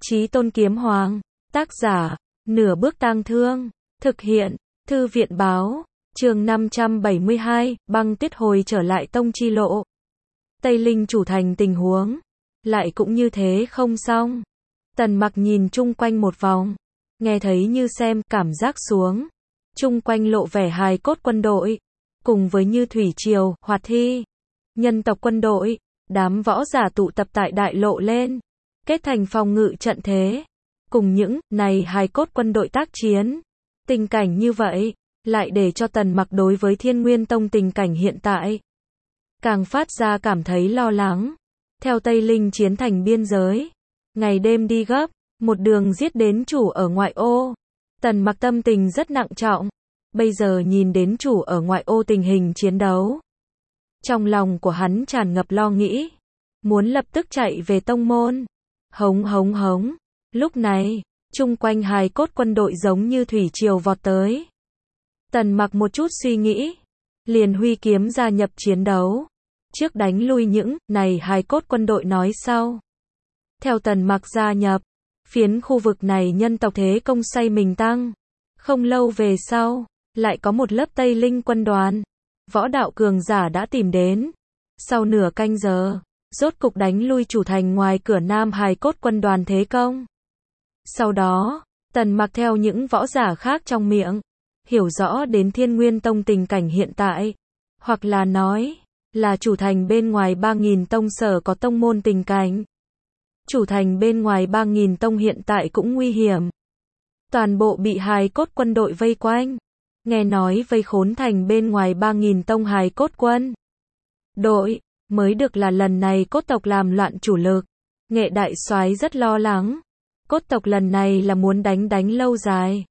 Chí Tôn Kiếm Hoàng. Tác giả, Nửa Bước Tang Thương. Thực hiện, Thư viện Báo. Chương 572, băng tuyết hồi trở lại tông chi lộ. Tây Linh chủ thành tình huống. Lại cũng như thế không xong. Tần Mặc nhìn chung quanh một vòng. Nghe thấy như xem, cảm giác xuống. Chung quanh lộ vẻ hài cốt quân đội. Cùng với như thủy triều, hoạt thi. Nhân tộc quân đội. Đám võ giả tụ tập tại đại lộ lên. Kết thành phòng ngự trận thế. Cùng những, này hài cốt quân đội tác chiến. Tình cảnh như vậy, lại để cho Tần Mặc đối với Thiên Nguyên Tông tình cảnh hiện tại. Càng phát ra cảm thấy lo lắng. Theo Tây Linh chiến thành biên giới. Ngày đêm đi gấp, một đường giết đến chủ ở ngoại ô. Tần Mặc tâm tình rất nặng trọng. Bây giờ nhìn đến chủ ở ngoại ô tình hình chiến đấu. Trong lòng của hắn tràn ngập lo nghĩ. Muốn lập tức chạy về tông môn. Hống hống hống. Lúc này, chung quanh hài cốt quân đội giống như thủy triều vọt tới. Tần Mặc một chút suy nghĩ. Liền huy kiếm gia nhập chiến đấu. Trước đánh lui những, này hài cốt quân đội nói sau. Theo Tần Mặc gia nhập, phiến khu vực này nhân tộc thế công say mình tăng. Không lâu về sau, lại có một lớp Tây Linh quân đoàn. Võ đạo cường giả đã tìm đến. Sau nửa canh giờ, rốt cục đánh lui chủ thành ngoài cửa nam hài cốt quân đoàn thế công. Sau đó, Tần Mặc theo những võ giả khác trong miệng, hiểu rõ đến Thiên Nguyên Tông tình cảnh hiện tại. Hoặc là nói, là chủ thành bên ngoài 3.000 tông sở có tông môn tình cảnh. Chủ thành bên ngoài 3.000 tông hiện tại cũng nguy hiểm. Toàn bộ bị hài cốt quân đội vây quanh. Nghe nói vây khốn thành bên ngoài 3.000 tông hài cốt quân đội, mới được là lần này cốt tộc làm loạn chủ lực. Nghệ đại soái rất lo lắng. Cốt tộc lần này là muốn đánh lâu dài.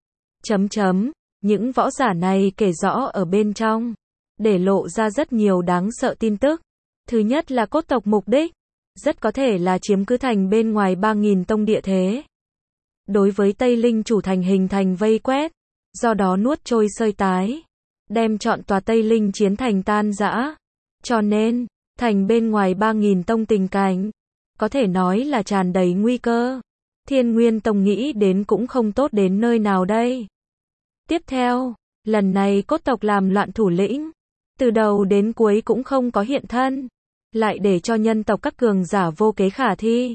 Những võ giả này kể rõ ở bên trong. Để lộ ra rất nhiều đáng sợ tin tức. Thứ nhất là cốt tộc mục đích. Rất có thể là chiếm cứ thành bên ngoài 3.000 tông địa thế. Đối với Tây Linh chủ thành hình thành vây quét. Do đó nuốt trôi sơi tái. Đem trọn tòa Tây Linh chiến thành tan rã. Cho nên, thành bên ngoài 3.000 tông tình cảnh. Có thể nói là tràn đầy nguy cơ. Thiên Nguyên Tông nghĩ đến cũng không tốt đến nơi nào đây. Tiếp theo, lần này cốt tộc làm loạn thủ lĩnh. Từ đầu đến cuối cũng không có hiện thân. Lại để cho nhân tộc các cường giả vô kế khả thi.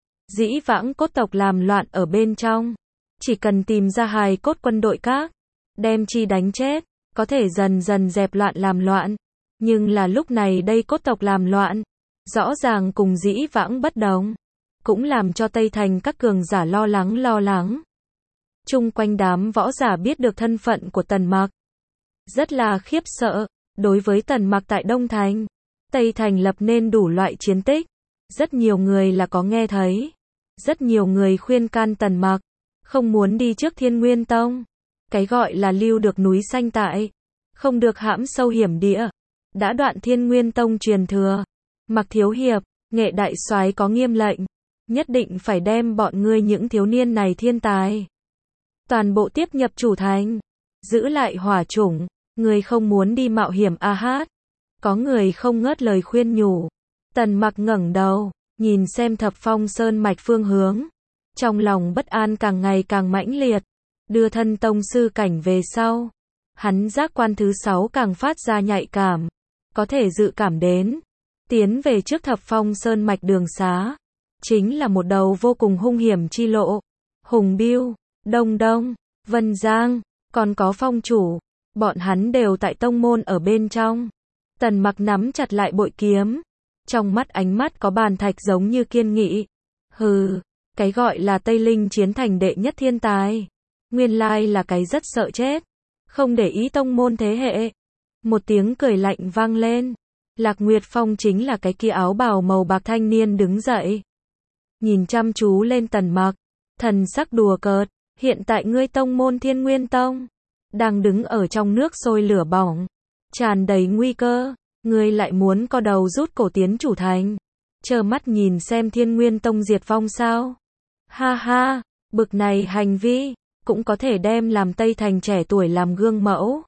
Dĩ vãng cốt tộc làm loạn ở bên trong. Chỉ cần tìm ra hài cốt quân đội các. Đem chi đánh chết. Có thể dần dần dẹp loạn làm loạn. Nhưng là lúc này đây cốt tộc làm loạn. Rõ ràng cùng dĩ vãng bất đồng. Cũng làm cho Tây Thành các cường giả lo lắng. Chung quanh đám võ giả biết được thân phận của Tần Mặc. Rất là khiếp sợ. Đối với Tần Mặc tại Đông Thành. Tây Thành lập nên đủ loại chiến tích. Rất nhiều người là có nghe thấy. Rất nhiều người khuyên can Tần Mặc. Không muốn đi trước Thiên Nguyên Tông. Cái gọi là lưu được núi xanh tại. Không được hãm sâu hiểm địa. Đã đoạn Thiên Nguyên Tông truyền thừa. Mặc thiếu hiệp, Nghệ đại soái có nghiêm lệnh. Nhất định phải đem bọn ngươi những thiếu niên này thiên tài. Toàn bộ tiếp nhập chủ thành. Giữ lại hỏa chủng. Người không muốn đi mạo hiểm a hát. Có người không ngớt lời khuyên nhủ. Tần Mặc ngẩng đầu. Nhìn xem Thập Phong Sơn mạch phương hướng. Trong lòng bất an càng ngày càng mãnh liệt. Đưa thân tông sư cảnh về sau. Hắn giác quan thứ 6 càng phát ra nhạy cảm. Có thể dự cảm đến. Tiến về trước Thập Phong Sơn mạch đường xá. Chính là một đầu vô cùng hung hiểm chi lộ. Hùng Biêu, Đông Đông, Vân Giang, còn có Phong chủ. Bọn hắn đều tại tông môn ở bên trong. Tần Mặc nắm chặt lại bội kiếm. Trong mắt ánh mắt có bàn thạch giống như kiên nghị. Hừ, cái gọi là Tây Linh chiến thành đệ nhất thiên tài. Nguyên lai là cái rất sợ chết. Không để ý tông môn thế hệ. Một tiếng cười lạnh vang lên. Lạc Nguyệt Phong chính là cái kia áo bào màu bạc thanh niên đứng dậy. Nhìn chăm chú lên Tần Mặc. Thần sắc đùa cợt. Hiện tại ngươi tông môn Thiên Nguyên Tông. Đang đứng ở trong nước sôi lửa bỏng. Tràn đầy nguy cơ. Ngươi lại muốn co đầu rút cổ tiến chủ thành. Trơ mắt nhìn xem Thiên Nguyên Tông diệt vong sao. Ha ha. Bực này hành vi. Cũng có thể đem làm Tây Thành trẻ tuổi làm gương mẫu.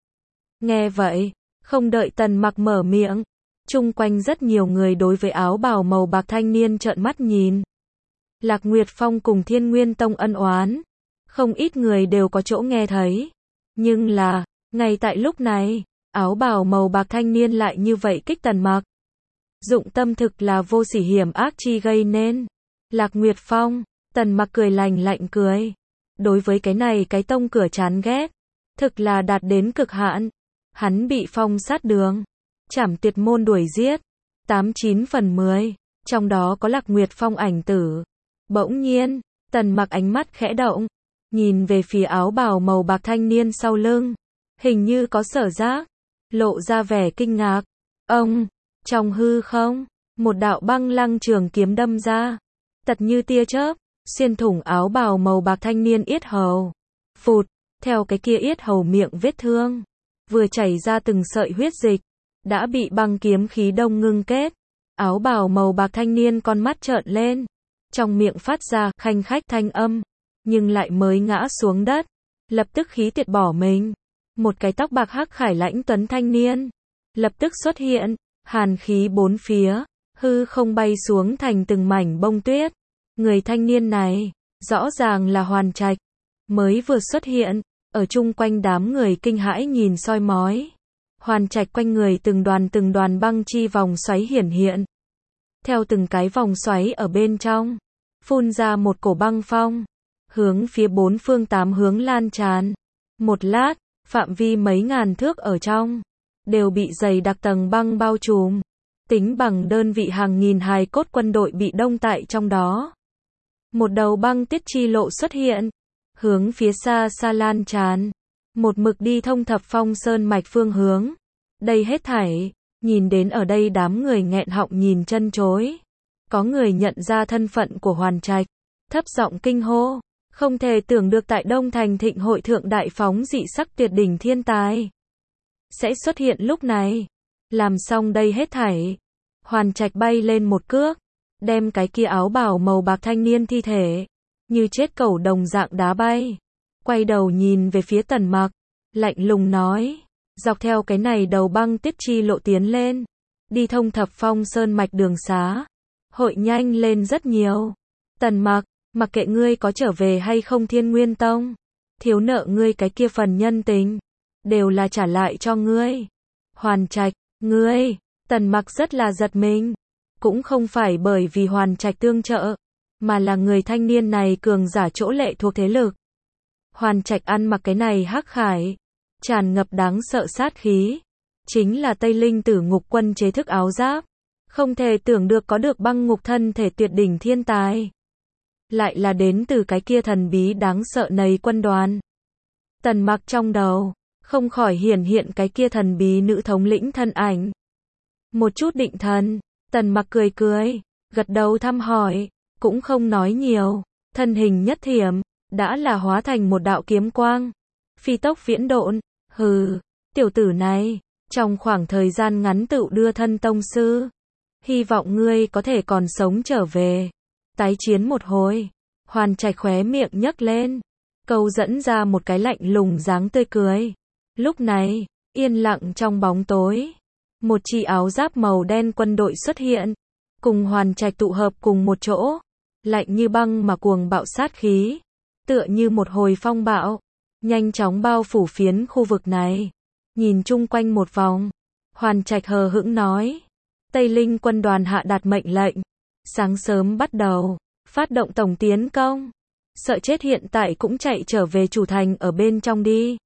Nghe vậy. Không đợi Tần Mặc mở miệng. Chung quanh rất nhiều người đối với áo bào màu bạc thanh niên trợn mắt nhìn. Lạc Nguyệt Phong cùng Thiên Nguyên Tông ân oán, không ít người đều có chỗ nghe thấy. Nhưng là, ngay tại lúc này, áo bào màu bạc thanh niên lại như vậy kích Tần Mặc. Dụng tâm thực là vô sỉ hiểm ác chi gây nên. Lạc Nguyệt Phong, Tần Mặc cười lạnh lạnh cười. Đối với cái này cái tông cửa chán ghét, thực là đạt đến cực hạn. Hắn bị phong sát đường, trảm tuyệt môn đuổi giết, 89 phần 10, trong đó có Lạc Nguyệt Phong ảnh tử. Bỗng nhiên, Tần Mặc ánh mắt khẽ động, nhìn về phía áo bào màu bạc thanh niên sau lưng, hình như có sở giác, lộ ra vẻ kinh ngạc. Ông, trong hư không, một đạo băng lăng trường kiếm đâm ra, tật như tia chớp, xuyên thủng áo bào màu bạc thanh niên yết hầu. Phụt, theo cái kia yết hầu miệng vết thương, vừa chảy ra từng sợi huyết dịch, đã bị băng kiếm khí đông ngưng kết. Áo bào màu bạc thanh niên con mắt trợn lên, trong miệng phát ra khanh khách thanh âm, nhưng lại mới ngã xuống đất, lập tức khí tiệt bỏ mình. Một cái tóc bạc hắc khải lãnh tuấn thanh niên, lập tức xuất hiện, hàn khí bốn phía, hư không bay xuống thành từng mảnh bông tuyết. Người thanh niên này, rõ ràng là Hoàn Trạch, mới vừa xuất hiện, ở chung quanh đám người kinh hãi nhìn soi mói. Hoàn Trạch quanh người từng đoàn băng chi vòng xoáy hiển hiện. Theo từng cái vòng xoáy ở bên trong, phun ra một cổ băng phong, hướng phía bốn phương tám hướng lan tràn. Một lát, phạm vi mấy ngàn thước ở trong, đều bị dày đặc tầng băng bao trùm. Tính bằng đơn vị hàng nghìn hài cốt quân đội bị đông tại trong đó. Một đầu băng tiết chi lộ xuất hiện, hướng phía xa xa lan tràn, một mực đi thông Thập Phong Sơn mạch phương hướng. Đây hết thảy, nhìn đến ở đây đám người nghẹn họng nhìn chân chối. Có người nhận ra thân phận của Hoàn Trạch, thấp giọng kinh hô, không thể tưởng được tại Đông Thành Thịnh hội thượng đại phóng dị sắc tuyệt đỉnh thiên tài sẽ xuất hiện lúc này. Làm xong đây hết thảy, Hoàn Trạch bay lên một cước, đem cái kia áo bào màu bạc thanh niên thi thể, như chết cẩu đồng dạng đá bay. Quay đầu nhìn về phía Tần Mặc, lạnh lùng nói, dọc theo cái này đầu băng tiết chi lộ tiến lên, đi thông Thập Phong Sơn mạch đường xá, hội nhanh lên rất nhiều. Tần Mặc, mặc kệ ngươi có trở về hay không Thiên Nguyên Tông, thiếu nợ ngươi cái kia phần nhân tình, đều là trả lại cho ngươi. Hoàn Trạch, ngươi, Tần Mặc rất là giật mình, cũng không phải bởi vì Hoàn Trạch tương trợ, mà là người thanh niên này cường giả chỗ lệ thuộc thế lực. Hoàn Trạch ăn mặc cái này hắc khải, tràn ngập đáng sợ sát khí, chính là Tây Linh Tử Ngục Quân chế thức áo giáp, không thể tưởng được có được băng ngục thân thể tuyệt đỉnh thiên tài, lại là đến từ cái kia thần bí đáng sợ này quân đoàn. Tần Mặc trong đầu không khỏi hiển hiện cái kia thần bí nữ thống lĩnh thân ảnh. Một chút định thần, Tần Mặc cười cười, gật đầu thăm hỏi, cũng không nói nhiều, thân hình nhất thiểm, đã là hóa thành một đạo kiếm quang, phi tốc viễn độn. Hừ, tiểu tử này, trong khoảng thời gian ngắn tựu đưa thân tông sư, hy vọng ngươi có thể còn sống trở về, tái chiến một hồi. Hoàn Trạch khóe miệng nhấc lên, câu dẫn ra một cái lạnh lùng dáng tươi cười. Lúc này, yên lặng trong bóng tối, một chi áo giáp màu đen quân đội xuất hiện, cùng Hoàn Trạch tụ hợp cùng một chỗ, lạnh như băng mà cuồng bạo sát khí, tựa như một hồi phong bạo, nhanh chóng bao phủ phiến khu vực này. Nhìn chung quanh một vòng, Hoàn Trạch hờ hững nói, Tây Linh quân đoàn hạ đạt mệnh lệnh, sáng sớm bắt đầu, phát động tổng tiến công, sợ chết hiện tại cũng chạy trở về chủ thành ở bên trong đi.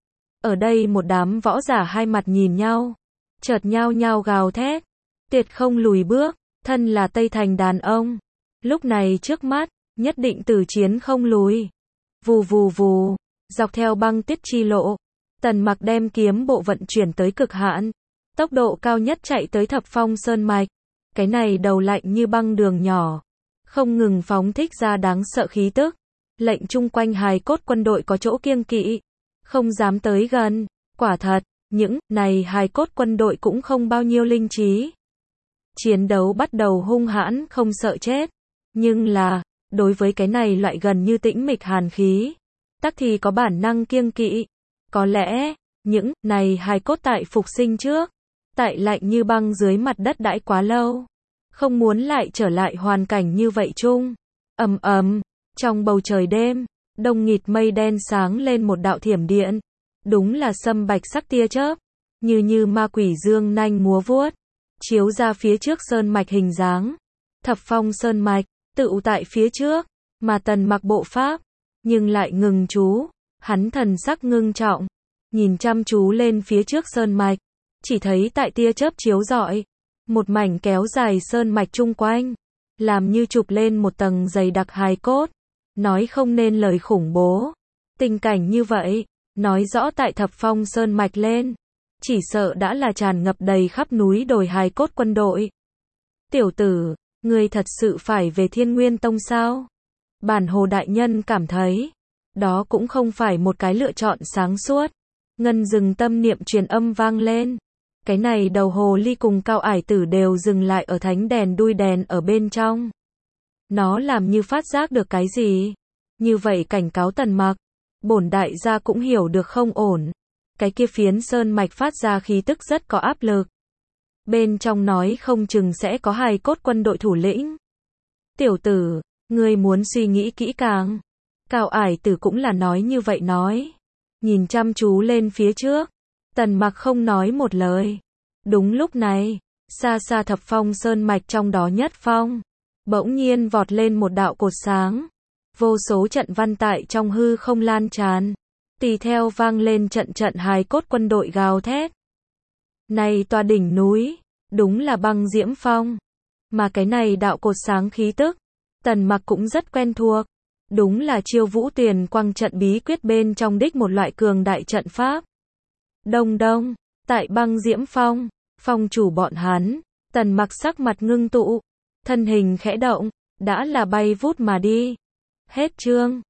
Ở đây một đám võ giả hai mặt nhìn nhau, chợt nhao nhao gào thét, tuyệt không lùi bước, thân là Tây Thành đàn ông, lúc này trước mắt, nhất định tử chiến không lùi. Vù vù vù, dọc theo băng tiết chi lộ, Tần Mặc đem kiếm bộ vận chuyển tới cực hạn, tốc độ cao nhất chạy tới Thập Phong Sơn mạch. Cái này đầu lạnh như băng đường nhỏ, không ngừng phóng thích ra đáng sợ khí tức, lệnh chung quanh hài cốt quân đội có chỗ kiêng kỵ, không dám tới gần. Quả thật, những này hài cốt quân đội cũng không bao nhiêu linh trí. Chiến đấu bắt đầu hung hãn không sợ chết, nhưng là, đối với cái này loại gần như tĩnh mịch hàn khí, tắc thì có bản năng kiêng kỵ. Có lẽ, những này hài cốt tại phục sinh trước, tại lạnh như băng dưới mặt đất đãi quá lâu, không muốn lại trở lại hoàn cảnh như vậy chung. Ầm ầm, trong bầu trời đêm, đông nghịt mây đen sáng lên một đạo thiểm điện. Đúng là sâm bạch sắc tia chớp, như ma quỷ dương nanh múa vuốt, chiếu ra phía trước sơn mạch hình dáng. Thập Phong sơn mạch, tựu tại phía trước, mà Tần Mặc bộ pháp, nhưng lại ngừng chú, hắn thần sắc ngưng trọng, nhìn chăm chú lên phía trước sơn mạch, chỉ thấy tại tia chớp chiếu rọi, một mảnh kéo dài sơn mạch chung quanh, làm như chụp lên một tầng dày đặc hài cốt, nói không nên lời khủng bố. Tình cảnh như vậy, nói rõ tại Thập Phong sơn mạch lên, chỉ sợ đã là tràn ngập đầy khắp núi đồi hài cốt quân đội. Tiểu tử, ngươi thật sự phải về Thiên Nguyên Tông sao? Bản Hồ đại nhân cảm thấy, đó cũng không phải một cái lựa chọn sáng suốt. Ngân dừng tâm niệm truyền âm vang lên. Cái này đầu hồ ly cùng Cao Ải Tử đều dừng lại ở thánh đèn đuôi đèn ở bên trong. Nó làm như phát giác được cái gì? Như vậy cảnh cáo Tần Mặc. Bổn đại gia cũng hiểu được không ổn. Cái kia phiến sơn mạch phát ra khí tức rất có áp lực. Bên trong nói không chừng sẽ có hài cốt quân đội thủ lĩnh. Tiểu tử, ngươi muốn suy nghĩ kỹ càng. Cao Ải Tử cũng là nói như vậy nói. Nhìn chăm chú lên phía trước. Tần Mặc không nói một lời. Đúng lúc này, xa xa Thập Phong sơn mạch trong đó nhất phong, bỗng nhiên vọt lên một đạo cột sáng. Vô số trận văn tại trong hư không lan tràn. Tùy theo vang lên trận trận hài cốt quân đội gào thét. Này tòa đỉnh núi, đúng là Băng Diễm Phong. Mà cái này đạo cột sáng khí tức, Tần Mặc cũng rất quen thuộc. Đúng là Chiêu Vũ Tuyền Quang trận bí quyết bên trong đích một loại cường đại trận pháp. Đông đông, tại Băng Diễm Phong, phong chủ bọn hắn, Tần Mặc sắc mặt ngưng tụ, thân hình khẽ động, đã là bay vút mà đi. Hết chương.